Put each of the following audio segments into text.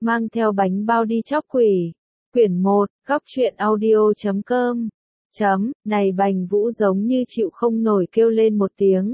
mang theo bánh bao đi chóc quỷ. Quyển 1, góc truyện audio.com. Này Bành Vũ giống như chịu không nổi kêu lên một tiếng.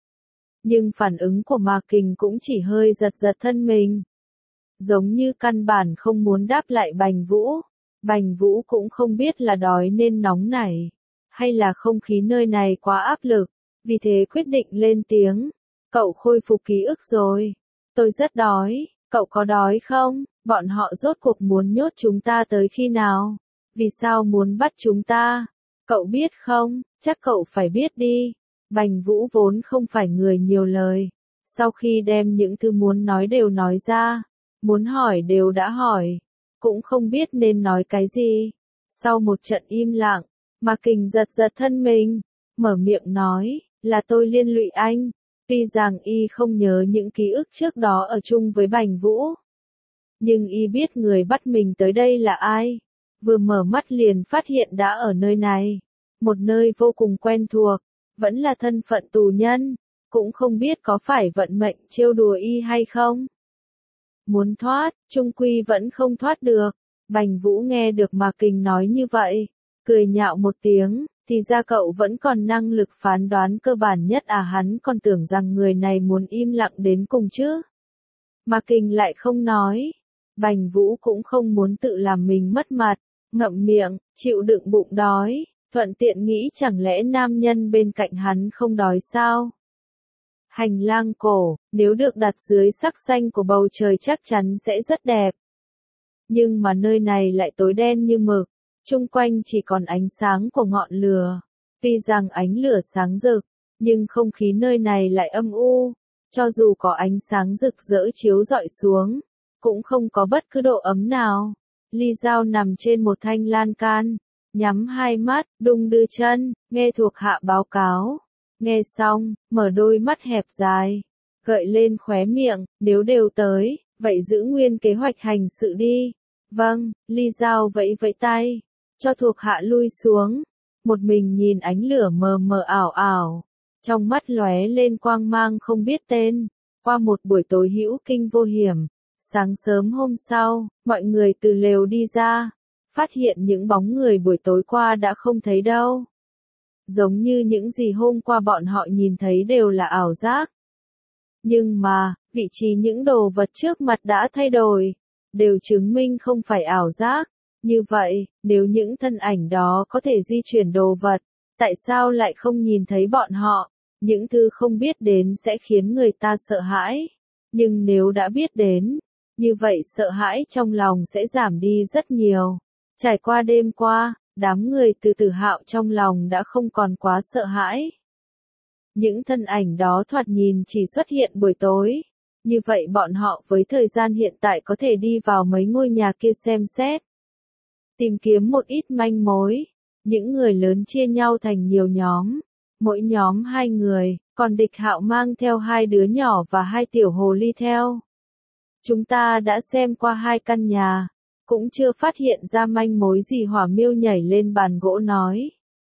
Nhưng phản ứng của Mạc Kình cũng chỉ hơi giật giật thân mình. Giống như căn bản không muốn đáp lại Bành Vũ. Bành Vũ cũng không biết là đói nên nóng nảy, hay là không khí nơi này quá áp lực, vì thế quyết định lên tiếng. Cậu khôi phục ký ức rồi. Tôi rất đói, cậu có đói không? Bọn họ rốt cuộc muốn nhốt chúng ta tới khi nào? Vì sao muốn bắt chúng ta? Cậu biết không? Chắc cậu phải biết đi. Bành Vũ vốn không phải người nhiều lời. Sau khi đem những thứ muốn nói đều nói ra, muốn hỏi đều đã hỏi, cũng không biết nên nói cái gì. Sau một trận im lặng, Mạc Kình giật giật thân mình, mở miệng nói, là tôi liên lụy anh. Tuy rằng y không nhớ những ký ức trước đó ở chung với Bành Vũ, nhưng y biết người bắt mình tới đây là ai. Vừa mở mắt liền phát hiện đã ở nơi này, một nơi vô cùng quen thuộc, vẫn là thân phận tù nhân, cũng không biết có phải vận mệnh trêu đùa y hay không. Muốn thoát, chung quy vẫn không thoát được. Bành Vũ nghe được Mạc Kình nói như vậy, cười nhạo một tiếng, thì ra cậu vẫn còn năng lực phán đoán cơ bản nhất à, hắn còn tưởng rằng người này muốn im lặng đến cùng chứ. Mạc Kình lại không nói. Bành Vũ cũng không muốn tự làm mình mất mặt, ngậm miệng, chịu đựng bụng đói, thuận tiện nghĩ chẳng lẽ nam nhân bên cạnh hắn không đói sao? Hành lang cổ, nếu được đặt dưới sắc xanh của bầu trời chắc chắn sẽ rất đẹp. Nhưng mà nơi này lại tối đen như mực, chung quanh chỉ còn ánh sáng của ngọn lửa. Tuy rằng ánh lửa sáng rực, nhưng không khí nơi này lại âm u. Cho dù có ánh sáng rực rỡ chiếu rọi xuống, cũng không có bất cứ độ ấm nào. Ly Giao nằm trên một thanh lan can, nhắm hai mắt, đung đưa chân, nghe thuộc hạ báo cáo. Nghe xong, mở đôi mắt hẹp dài, gợi lên khóe miệng, nếu đều tới, vậy giữ nguyên kế hoạch hành sự đi. Vâng, Ly Giao vẫy vẫy tay, cho thuộc hạ lui xuống. Một mình nhìn ánh lửa mờ mờ ảo ảo, trong mắt lóe lên quang mang không biết tên. Qua một buổi tối hữu kinh vô hiểm, sáng sớm hôm sau, mọi người từ lều đi ra, phát hiện những bóng người buổi tối qua đã không thấy đâu. Giống như những gì hôm qua bọn họ nhìn thấy đều là ảo giác. Nhưng mà, vị trí những đồ vật trước mặt đã thay đổi, đều chứng minh không phải ảo giác. Như vậy, nếu những thân ảnh đó có thể di chuyển đồ vật, tại sao lại không nhìn thấy bọn họ? Những thứ không biết đến sẽ khiến người ta sợ hãi. Nhưng nếu đã biết đến, như vậy sợ hãi trong lòng sẽ giảm đi rất nhiều. Trải qua đêm qua, đám người từ Tử Hạo trong lòng đã không còn quá sợ hãi. Những thân ảnh đó thoạt nhìn chỉ xuất hiện buổi tối. Như vậy bọn họ với thời gian hiện tại có thể đi vào mấy ngôi nhà kia xem xét, tìm kiếm một ít manh mối. Những người lớn chia nhau thành nhiều nhóm, mỗi nhóm 2 người, còn Địch Hạo mang theo 2 đứa nhỏ và 2 tiểu hồ ly theo. Chúng ta đã xem qua 2 căn nhà, cũng chưa phát hiện ra manh mối gì. Hỏa Miêu nhảy lên bàn gỗ nói.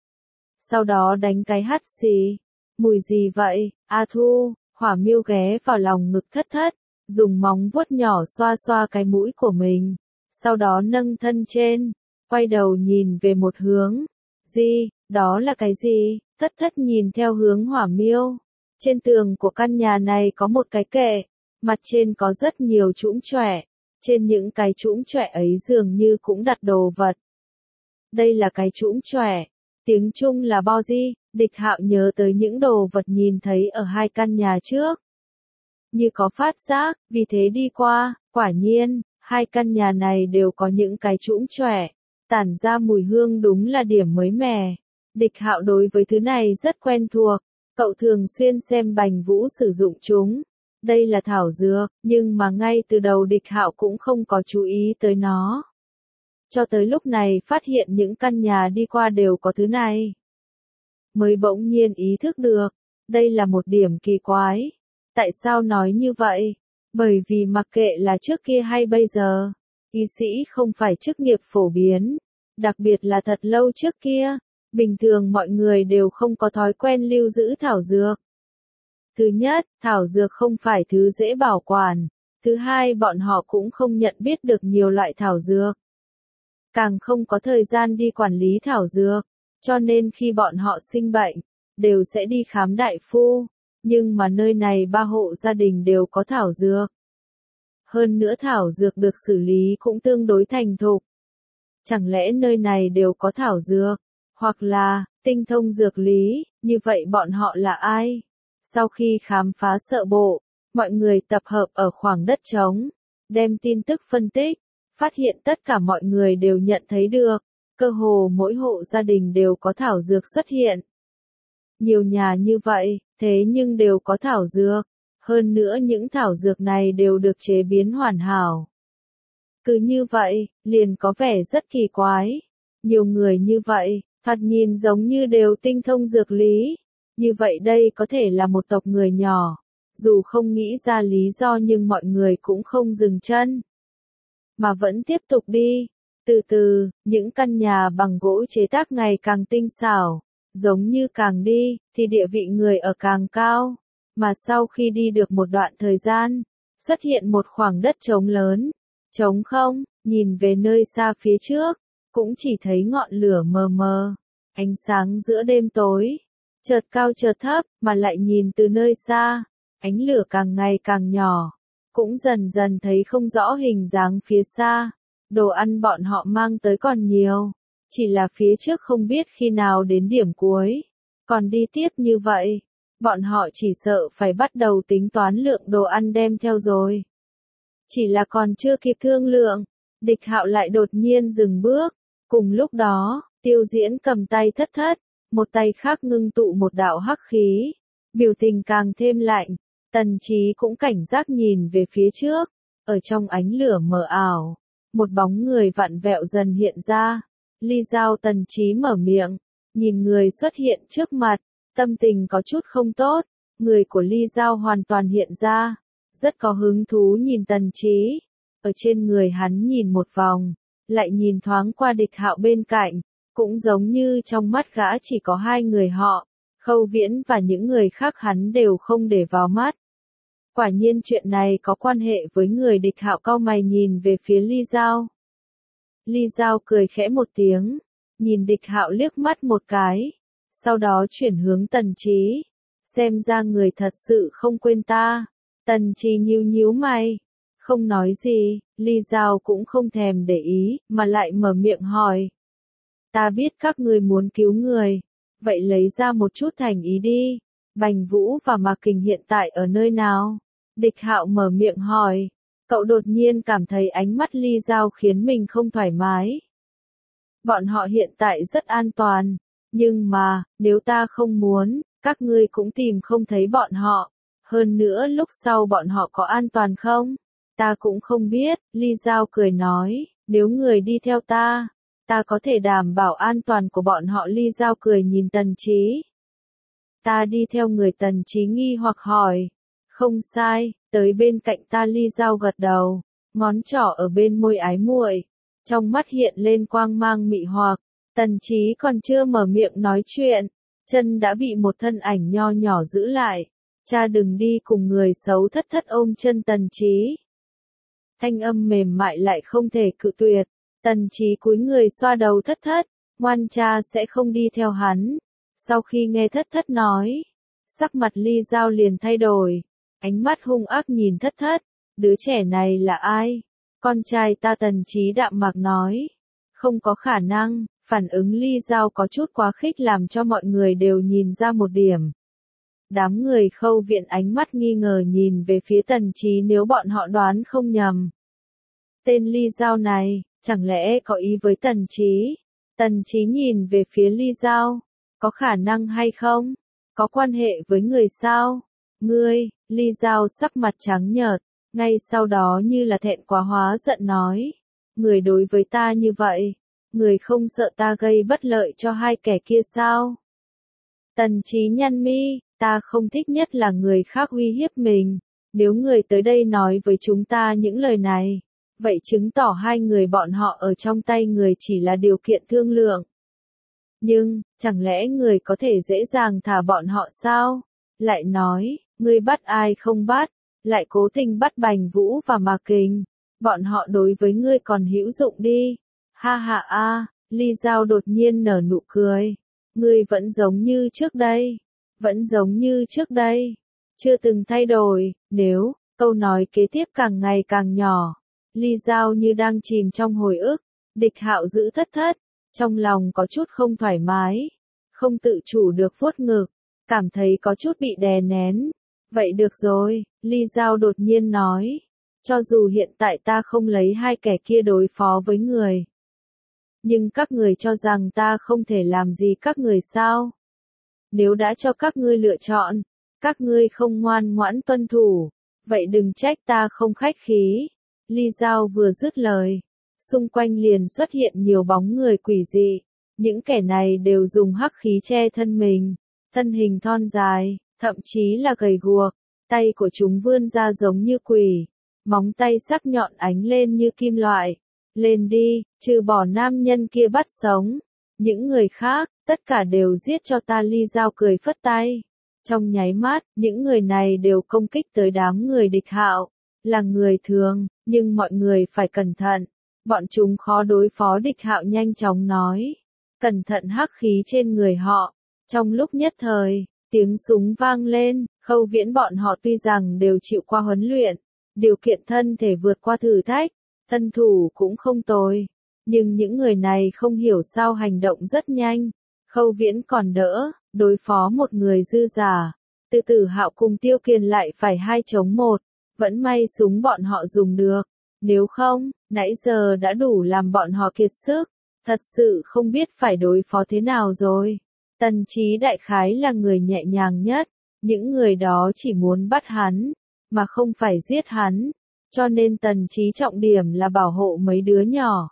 Sau đó đánh cái hắt xì. Mùi gì vậy, A Thu? Hỏa Miêu ghé vào lòng ngực Thất Thất, dùng móng vuốt nhỏ xoa xoa cái mũi của mình. Sau đó nâng thân trên, quay đầu nhìn về một hướng. Gì, đó là cái gì? Thất Thất nhìn theo hướng Hỏa Miêu. Trên tường của căn nhà này có một cái kệ, mặt trên có rất nhiều chũm chョẻ. Trên những cái chũm chョẻ ấy dường như cũng đặt đồ vật. Đây là cái chũm chョẻ. Tiếng Trung là boji. Địch Hạo nhớ tới những đồ vật nhìn thấy ở 2 căn nhà trước. Như có phát giác, vì thế đi qua, quả nhiên, 2 căn nhà này đều có những cái chũm chョẻ, tản ra mùi hương đúng là điểm mới mẻ. Địch Hạo đối với thứ này rất quen thuộc, cậu thường xuyên xem Bành Vũ sử dụng chúng. Đây là thảo dược, nhưng mà ngay từ đầu Địch Hạo cũng không có chú ý tới nó. Cho tới lúc này phát hiện những căn nhà đi qua đều có thứ này, mới bỗng nhiên ý thức được, đây là một điểm kỳ quái. Tại sao nói như vậy? Bởi vì mặc kệ là trước kia hay bây giờ, y sĩ không phải chức nghiệp phổ biến, đặc biệt là thật lâu trước kia, bình thường mọi người đều không có thói quen lưu giữ thảo dược. Thứ nhất, thảo dược không phải thứ dễ bảo quản. Thứ hai, bọn họ cũng không nhận biết được nhiều loại thảo dược. Càng không có thời gian đi quản lý thảo dược, cho nên khi bọn họ sinh bệnh, đều sẽ đi khám đại phu, nhưng mà nơi này 3 hộ gia đình đều có thảo dược. Hơn nữa thảo dược được xử lý cũng tương đối thành thục. Chẳng lẽ nơi này đều có thảo dược, hoặc là tinh thông dược lý, như vậy bọn họ là ai? Sau khi khám phá sợ bộ, mọi người tập hợp ở khoảng đất trống, đem tin tức phân tích, phát hiện tất cả mọi người đều nhận thấy được, cơ hồ mỗi hộ gia đình đều có thảo dược xuất hiện. Nhiều nhà như vậy, thế nhưng đều có thảo dược, hơn nữa những thảo dược này đều được chế biến hoàn hảo. Cứ như vậy, liền có vẻ rất kỳ quái. Nhiều người như vậy, thoạt nhìn giống như đều tinh thông dược lý. Như vậy đây có thể là một tộc người nhỏ. Dù không nghĩ ra lý do nhưng mọi người cũng không dừng chân, mà vẫn tiếp tục đi. Từ từ, những căn nhà bằng gỗ chế tác ngày càng tinh xảo, giống như càng đi, thì địa vị người ở càng cao. Mà sau khi đi được một đoạn thời gian, xuất hiện một khoảng đất trống lớn, trống không, nhìn về nơi xa phía trước, cũng chỉ thấy ngọn lửa mờ mờ, ánh sáng giữa đêm tối, chợt cao chợt thấp, mà lại nhìn từ nơi xa, ánh lửa càng ngày càng nhỏ, cũng dần dần thấy không rõ hình dáng phía xa. Đồ ăn bọn họ mang tới còn nhiều, chỉ là phía trước không biết khi nào đến điểm cuối. Còn đi tiếp như vậy, bọn họ chỉ sợ phải bắt đầu tính toán lượng đồ ăn đem theo rồi. Chỉ là còn chưa kịp thương lượng, Địch Hạo lại đột nhiên dừng bước. Cùng lúc đó, Tiêu Diễn cầm tay Thất Thất, một tay khác ngưng tụ một đạo hắc khí, biểu tình càng thêm lạnh. Tần Chí cũng cảnh giác nhìn về phía trước, ở trong ánh lửa mờ ảo, một bóng người vặn vẹo dần hiện ra. Ly Giao. Tần Chí mở miệng, nhìn người xuất hiện trước mặt, tâm tình có chút không tốt. Người của Ly Giao hoàn toàn hiện ra, rất có hứng thú nhìn Tần Chí. Ở trên người hắn nhìn một vòng, lại nhìn thoáng qua Địch Hạo bên cạnh, cũng giống như trong mắt gã chỉ có hai người họ, Khâu Viễn và những người khác hắn đều không để vào mắt. Quả nhiên chuyện này có quan hệ với người. Địch Hạo cau mày nhìn về phía Ly Giao. Ly Giao cười khẽ một tiếng, nhìn Địch Hạo liếc mắt một cái, sau đó chuyển hướng Tần Chí. Xem ra người thật sự không quên ta. Tần Chí nhíu nhíu mày, không nói gì. Ly Giao cũng không thèm để ý, mà lại mở miệng hỏi. Ta biết các ngươi muốn cứu người, vậy lấy ra một chút thành ý đi. Bành Vũ và Mạc Kình hiện tại ở nơi nào? Địch Hạo mở miệng hỏi. Cậu đột nhiên cảm thấy ánh mắt Ly Giao khiến mình không thoải mái. Bọn họ hiện tại rất an toàn, nhưng mà, nếu ta không muốn, các ngươi cũng tìm không thấy bọn họ. Hơn nữa lúc sau bọn họ có an toàn không? Ta cũng không biết. Ly Giao cười nói, nếu người đi theo ta có thể đảm bảo an toàn của bọn họ. Ly Giao cười nhìn Tần Chí. Ta đi theo người. Tần Chí nghi hoặc hỏi. Không sai, tới bên cạnh ta. Ly Giao gật đầu, ngón trỏ ở bên môi ái muội, trong mắt hiện lên quang mang mị hoặc. Tần Chí còn chưa mở miệng nói chuyện, chân đã bị một thân ảnh nho nhỏ giữ lại. Cha đừng đi cùng người xấu. Thất Thất ôm chân Tần Chí. Thanh âm mềm mại lại không thể cự tuyệt. Tần Chí cúi người xoa đầu Thất Thất, ngoan cha sẽ không đi theo hắn. Sau khi nghe Thất Thất nói, sắc mặt Ly Giao liền thay đổi, ánh mắt hung ác nhìn Thất Thất. Đứa trẻ này là ai? Con trai ta. Tần Chí đạm mạc nói. Không có khả năng. Phản ứng Ly Giao có chút quá khích làm cho mọi người đều nhìn ra một điểm. Đám người Khâu Viện ánh mắt nghi ngờ nhìn về phía Tần Chí. Nếu bọn họ đoán không nhầm, tên Ly Giao này chẳng lẽ có ý với Tần Chí? Tần Chí nhìn về phía Ly Giao. Có khả năng hay không? Có quan hệ với người sao? Ngươi. Ly Giao sắc mặt trắng nhợt, ngay sau đó như là thẹn quá hóa giận nói. Người đối với ta như vậy, người không sợ ta gây bất lợi cho hai kẻ kia sao? Tần Chí nhăn mi, ta không thích nhất là người khác uy hiếp mình. Nếu người tới đây nói với chúng ta những lời này, vậy chứng tỏ hai người bọn họ ở trong tay người chỉ là điều kiện thương lượng. Nhưng, chẳng lẽ người có thể dễ dàng thả bọn họ sao? Lại nói, ngươi bắt ai không bắt? lại cố tình bắt Bành Vũ và Mạc Kình. Bọn họ đối với ngươi còn hữu dụng đi. Ha ha a, Ly Giao đột nhiên nở nụ cười. Ngươi vẫn giống như trước đây. Vẫn giống như trước đây. Chưa từng thay đổi, nếu, câu nói kế tiếp càng ngày càng nhỏ. Ly Giao như đang chìm trong hồi ức. Địch Hạo giữ thất thất. Trong lòng có chút không thoải mái. Không tự chủ được vuốt ngực. Cảm thấy có chút bị đè nén. Vậy được rồi, Ly Giao đột nhiên nói. Cho dù hiện tại ta không lấy hai kẻ kia đối phó với người. Nhưng các người cho rằng ta không thể làm gì các người sao? Nếu đã cho các ngươi lựa chọn, các ngươi không ngoan ngoãn tuân thủ, vậy đừng trách ta không khách khí. Ly Giao vừa dứt lời, xung quanh liền xuất hiện nhiều bóng người quỷ dị. Những kẻ này đều dùng hắc khí che thân mình, thân hình thon dài, thậm chí là gầy guộc, tay của chúng vươn ra giống như quỷ, móng tay sắc nhọn ánh lên như kim loại. Lên đi, trừ bỏ nam nhân kia bắt sống. Những người khác, tất cả đều giết cho ta. Ly Giao cười phất tay. Trong nháy mắt, những người này đều công kích tới đám người Địch Hạo. Là người thường, nhưng mọi người phải cẩn thận. Bọn chúng khó đối phó. Địch Hạo nhanh chóng nói. Cẩn thận hắc khí trên người họ. Trong lúc nhất thời, tiếng súng vang lên. Khâu Viễn bọn họ tuy rằng đều chịu qua huấn luyện, điều kiện thân thể vượt qua thử thách, thân thủ cũng không tồi. Nhưng những người này không hiểu sao hành động rất nhanh. Khâu Viễn còn đỡ, đối phó một người dư giả. Từ Tử Hạo cùng Tiêu Kiền lại phải 2 chống 1. Vẫn may súng bọn họ dùng được. Nếu không, nãy giờ đã đủ làm bọn họ kiệt sức. Thật sự không biết phải đối phó thế nào rồi. Tần Chí đại khái là người nhẹ nhàng nhất. Những người đó chỉ muốn bắt hắn, mà không phải giết hắn. Cho nên Tần Chí trọng điểm là bảo hộ mấy đứa nhỏ.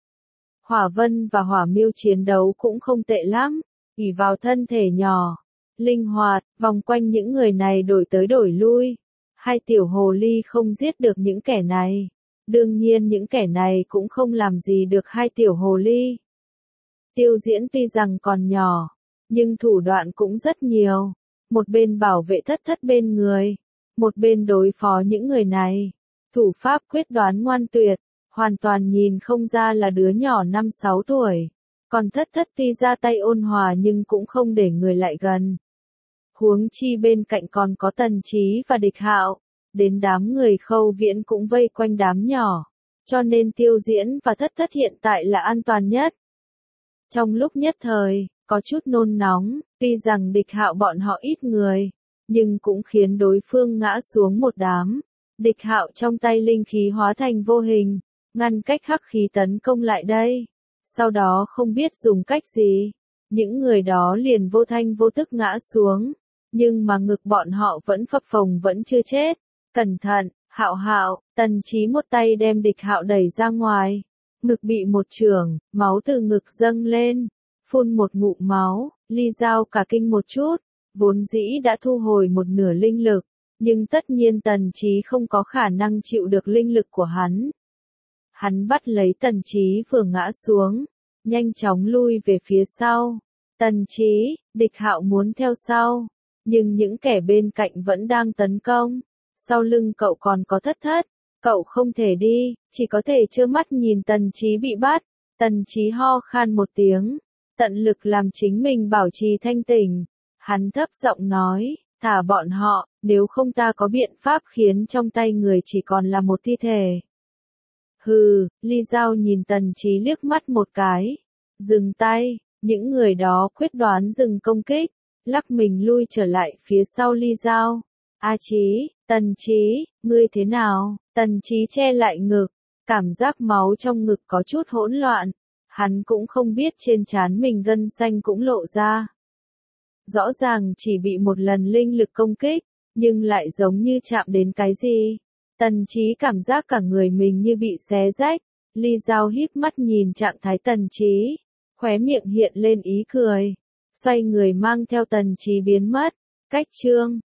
Hỏa Vân và Hỏa Miêu chiến đấu cũng không tệ lắm, ỷ vào thân thể nhỏ, linh hoạt, vòng quanh những người này đổi tới đổi lui. Hai tiểu hồ ly không giết được những kẻ này. Đương nhiên những kẻ này cũng không làm gì được hai tiểu hồ ly. Tiêu Diễn tuy rằng còn nhỏ, nhưng thủ đoạn cũng rất nhiều. Một bên bảo vệ thất thất bên người, một bên đối phó những người này. Thủ pháp quyết đoán ngoan tuyệt, hoàn toàn nhìn không ra là đứa nhỏ 5-6 tuổi. Còn thất thất tuy ra tay ôn hòa nhưng cũng không để người lại gần. Huống chi bên cạnh còn có Tần Chí và Địch Hạo, đến đám người Khâu Viễn cũng vây quanh đám nhỏ. Cho nên Tiêu Diễn và thất thất hiện tại là an toàn nhất. Trong lúc nhất thời, có chút nôn nóng, tuy rằng Địch Hạo bọn họ ít người, nhưng cũng khiến đối phương ngã xuống một đám. Địch Hạo trong tay linh khí hóa thành vô hình, ngăn cách hắc khí tấn công lại đây. Sau đó không biết dùng cách gì, những người đó liền vô thanh vô tức ngã xuống, nhưng mà ngực bọn họ vẫn phập phồng vẫn chưa chết. Cẩn thận, Hạo Hạo, Tần Chí một tay đem Địch Hạo đẩy ra ngoài, ngực bị một chưởng, máu từ ngực dâng lên, phun một ngụm máu. Ly Giao cả kinh một chút, vốn dĩ đã thu hồi một nửa linh lực, nhưng tất nhiên Tần Chí không có khả năng chịu được linh lực của hắn. Hắn bắt lấy Tần Chí vừa ngã xuống, nhanh chóng lui về phía sau. Tần Chí, Địch Hạo muốn theo sau, nhưng những kẻ bên cạnh vẫn đang tấn công. Sau lưng cậu còn có thất thất, cậu không thể đi, chỉ có thể trơ mắt nhìn Tần Chí bị bắt. Tần Chí ho khan một tiếng, tận lực làm chính mình bảo trì thanh tỉnh. Hắn thấp giọng nói, thả bọn họ, nếu không ta có biện pháp khiến trong tay người chỉ còn là một thi thể. Hừ, Ly Giao nhìn Tần Chí liếc mắt một cái. Dừng tay, những người đó quyết đoán dừng công kích, lắc mình lui trở lại phía sau Ly Giao. A Chí, Tần Chí, ngươi thế nào? Tần Chí che lại ngực, cảm giác máu trong ngực có chút hỗn loạn. Hắn cũng không biết trên trán mình gân xanh cũng lộ ra. Rõ ràng chỉ bị một lần linh lực công kích, nhưng lại giống như chạm đến cái gì. Tần Chí cảm giác cả người mình như bị xé rách. Ly Giao híp mắt nhìn trạng thái Tần Chí, khóe miệng hiện lên ý cười, xoay người mang theo Tần Chí biến mất. Cách chương